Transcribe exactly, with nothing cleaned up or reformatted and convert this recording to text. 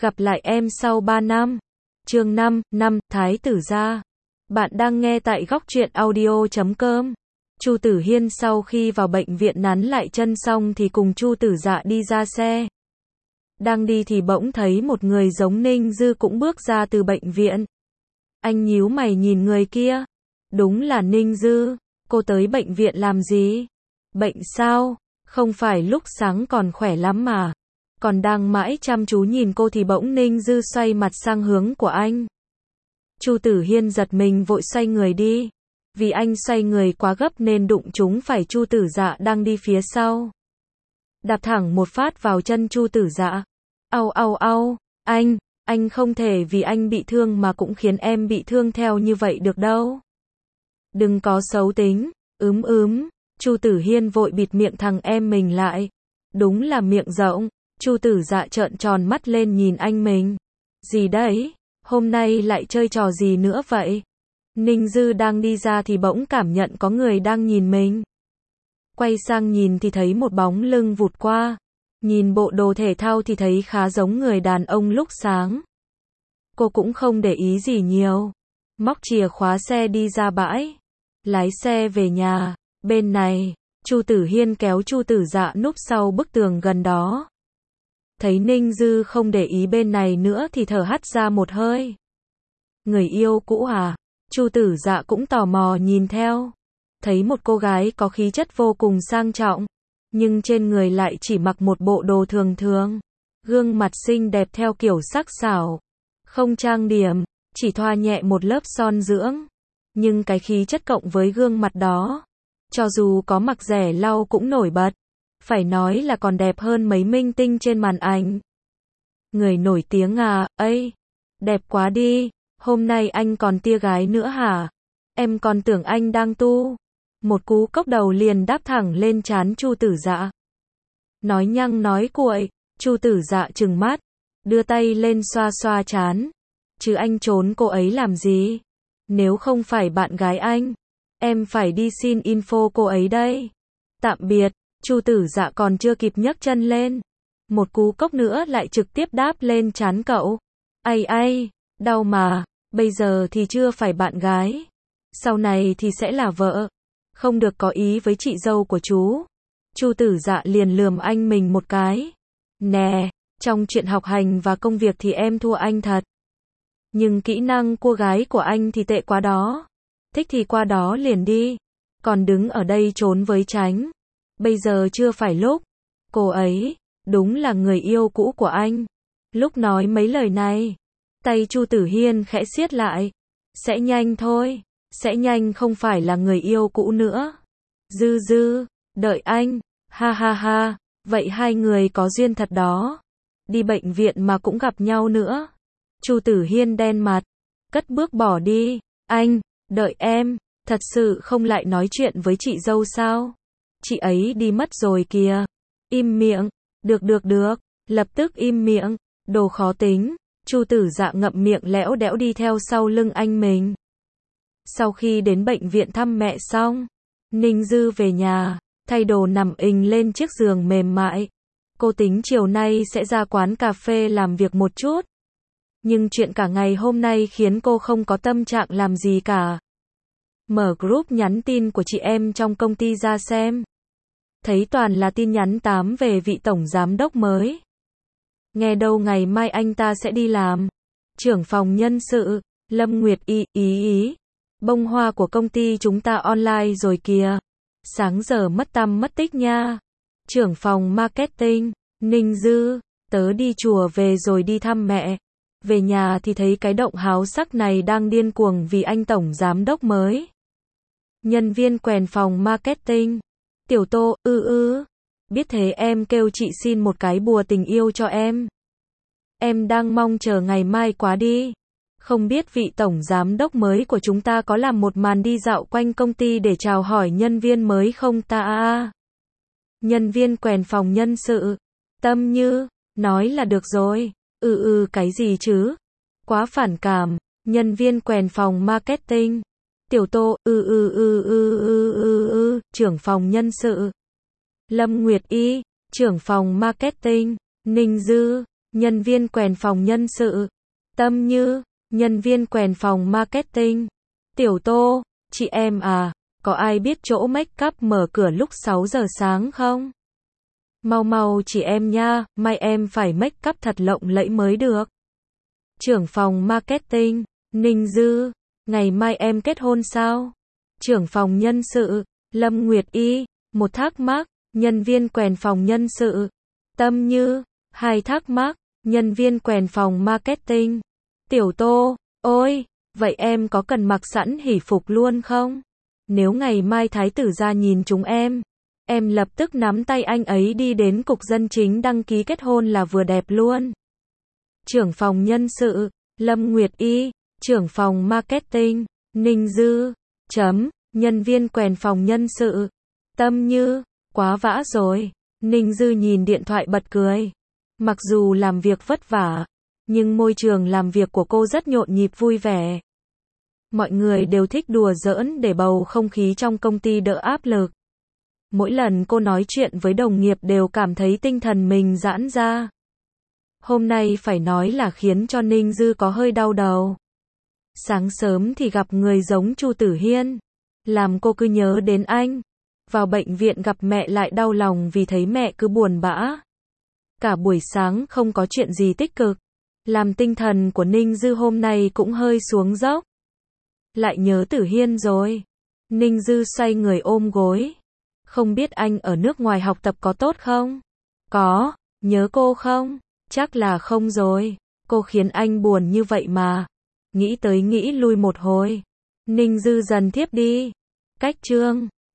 Gặp lại em sau ba năm. Chương năm, năm, Thái tử gia. Bạn đang nghe tại góc truyện audio chấm com. Chu Tử Hiên sau khi vào bệnh viện nắn lại chân xong thì cùng Chu Tử Dạ đi ra xe. Đang đi thì bỗng thấy một người giống Ninh Dư cũng bước ra từ bệnh viện. Anh nhíu mày nhìn người kia. Đúng là Ninh Dư. Cô tới bệnh viện làm gì? Bệnh sao? Không phải lúc sáng còn khỏe lắm mà. Còn đang mãi chăm chú nhìn cô thì bỗng Ninh Dư xoay mặt sang hướng của anh. Chu Tử Hiên giật mình vội xoay người đi. Vì anh xoay người quá gấp nên đụng trúng phải Chu Tử Dạ đang đi phía sau. Đạp thẳng một phát vào chân Chu Tử Dạ. Au au au, anh, anh không thể vì anh bị thương mà cũng khiến em bị thương theo như vậy được đâu. Đừng có xấu tính, ướm ướm, Chu Tử Hiên vội bịt miệng thằng em mình lại. Đúng là miệng rộng. Chu Tử Dạ trợn tròn mắt lên nhìn anh mình. Gì đấy? Hôm nay lại chơi trò gì nữa vậy? Ninh Dư đang đi ra thì bỗng cảm nhận có người đang nhìn mình. Quay sang nhìn thì thấy một bóng lưng vụt qua. Nhìn bộ đồ thể thao thì thấy khá giống người đàn ông lúc sáng. Cô cũng không để ý gì nhiều. Móc chìa khóa xe đi ra bãi. Lái xe về nhà. Bên này, Chu Tử Hiên kéo Chu Tử Dạ núp sau bức tường gần đó. Thấy Ninh Dư không để ý bên này nữa thì thở hắt ra một hơi. Người yêu cũ à? Chu Tử Dạ cũng tò mò nhìn theo. Thấy một cô gái có khí chất vô cùng sang trọng, nhưng trên người lại chỉ mặc một bộ đồ thường thường. Gương mặt xinh đẹp theo kiểu sắc sảo. Không trang điểm, chỉ thoa nhẹ một lớp son dưỡng. Nhưng cái khí chất cộng với gương mặt đó, cho dù có mặc rẻ lau cũng nổi bật. Phải nói là còn đẹp hơn mấy minh tinh trên màn ảnh. Người nổi tiếng à, ấy, đẹp quá đi, hôm nay anh còn tia gái nữa hả? Em còn tưởng anh đang tu. Một cú cốc đầu liền đáp thẳng lên trán Chu Tử Dạ. Nói nhăng nói cuội, Chu Tử Dạ trừng mắt, đưa tay lên xoa xoa trán. Chứ anh trốn cô ấy làm gì? Nếu không phải bạn gái anh, em phải đi xin info cô ấy đây. Tạm biệt. Chu Tử Dạ còn chưa kịp nhấc chân lên. Một cú cốc nữa lại trực tiếp đáp lên trán cậu. Ai ai, đau mà, bây giờ thì chưa phải bạn gái. Sau này thì sẽ là vợ. Không được có ý với chị dâu của chú. Chu Tử Dạ liền lườm anh mình một cái. Nè, trong chuyện học hành và công việc thì em thua anh thật. Nhưng kỹ năng cua gái của anh thì tệ quá đó. Thích thì qua đó liền đi. Còn đứng ở đây trốn với tránh. Bây giờ chưa phải lúc. Cô ấy, đúng là người yêu cũ của anh. Lúc nói mấy lời này, tay Chu Tử Hiên khẽ siết lại. Sẽ nhanh thôi, sẽ nhanh không phải là người yêu cũ nữa. Dư dư, đợi anh, ha ha ha, vậy hai người có duyên thật đó. Đi bệnh viện mà cũng gặp nhau nữa. Chu Tử Hiên đen mặt, cất bước bỏ đi. Anh, đợi em, thật sự không lại nói chuyện với chị dâu sao? Chị ấy đi mất rồi kìa. Im miệng. Được được được. Lập tức im miệng. Đồ khó tính. Chu Tử Dạ ngậm miệng lẽo đẽo đi theo sau lưng anh mình. Sau khi đến bệnh viện thăm mẹ xong, Ninh Dư về nhà, thay đồ nằm ình lên chiếc giường mềm mại. Cô tính chiều nay sẽ ra quán cà phê làm việc một chút. Nhưng chuyện cả ngày hôm nay khiến cô không có tâm trạng làm gì cả. Mở group nhắn tin của chị em trong công ty ra xem. Thấy toàn là tin nhắn tám về vị tổng giám đốc mới. Nghe đâu ngày mai anh ta sẽ đi làm. Trưởng phòng nhân sự, Lâm Nguyệt Y, ý ý. Bông hoa của công ty chúng ta online rồi kìa. Sáng giờ mất tăm mất tích nha. Trưởng phòng marketing, Ninh Dư, tớ đi chùa về rồi đi thăm mẹ. Về nhà thì thấy cái động háo sắc này đang điên cuồng vì anh tổng giám đốc mới. Nhân viên quèn phòng marketing. Tiểu Tô, ư ư. Biết thế em kêu chị xin một cái bùa tình yêu cho em. Em đang mong chờ ngày mai quá đi. Không biết vị tổng giám đốc mới của chúng ta có làm một màn đi dạo quanh công ty để chào hỏi nhân viên mới không ta à? Nhân viên quèn phòng nhân sự. Tâm Như, nói là được rồi. Ừ ừ cái gì chứ? Quá phản cảm. Nhân viên quèn phòng marketing. Tiểu Tô, ư ư ư ư ư ư ư, trưởng phòng nhân sự. Lâm Nguyệt Y, trưởng phòng marketing. Ninh Dư, nhân viên quèn phòng nhân sự. Tâm Như, nhân viên quèn phòng marketing. Tiểu Tô, chị em à, có ai biết chỗ make up mở cửa lúc sáu giờ sáng không? Mau mau chị em nha, mai em phải make up thật lộng lẫy mới được. Trưởng phòng marketing, Ninh Dư, ngày mai em kết hôn sao? Trưởng phòng nhân sự, Lâm Nguyệt Y, một thắc mắc, nhân viên quèn phòng nhân sự. Tâm Như, hai thắc mắc, nhân viên quèn phòng marketing. Tiểu Tô, ôi, vậy em có cần mặc sẵn hỷ phục luôn không? Nếu ngày mai thái tử ra nhìn chúng em, em lập tức nắm tay anh ấy đi đến cục dân chính đăng ký kết hôn là vừa đẹp luôn. Trưởng phòng nhân sự, Lâm Nguyệt Y, trưởng phòng marketing, Ninh Dư, chấm, nhân viên quèn phòng nhân sự. Tâm Như, quá vã rồi. Ninh Dư nhìn điện thoại bật cười. Mặc dù làm việc vất vả, nhưng môi trường làm việc của cô rất nhộn nhịp vui vẻ. Mọi người đều thích đùa giỡn để bầu không khí trong công ty đỡ áp lực. Mỗi lần cô nói chuyện với đồng nghiệp đều cảm thấy tinh thần mình giãn ra. Hôm nay phải nói là khiến cho Ninh Dư có hơi đau đầu. Sáng sớm thì gặp người giống Chu Tử Hiên, làm cô cứ nhớ đến anh. Vào bệnh viện gặp mẹ lại đau lòng vì thấy mẹ cứ buồn bã. Cả buổi sáng không có chuyện gì tích cực, làm tinh thần của Ninh Dư hôm nay cũng hơi xuống dốc. Lại nhớ Tử Hiên rồi. Ninh Dư xoay người ôm gối. Không biết anh ở nước ngoài học tập có tốt không? Có, nhớ cô không? Chắc là không rồi. Cô khiến anh buồn như vậy mà. Nghĩ tới nghĩ lui một hồi. Ninh Dư dần thiếp đi. Cách chương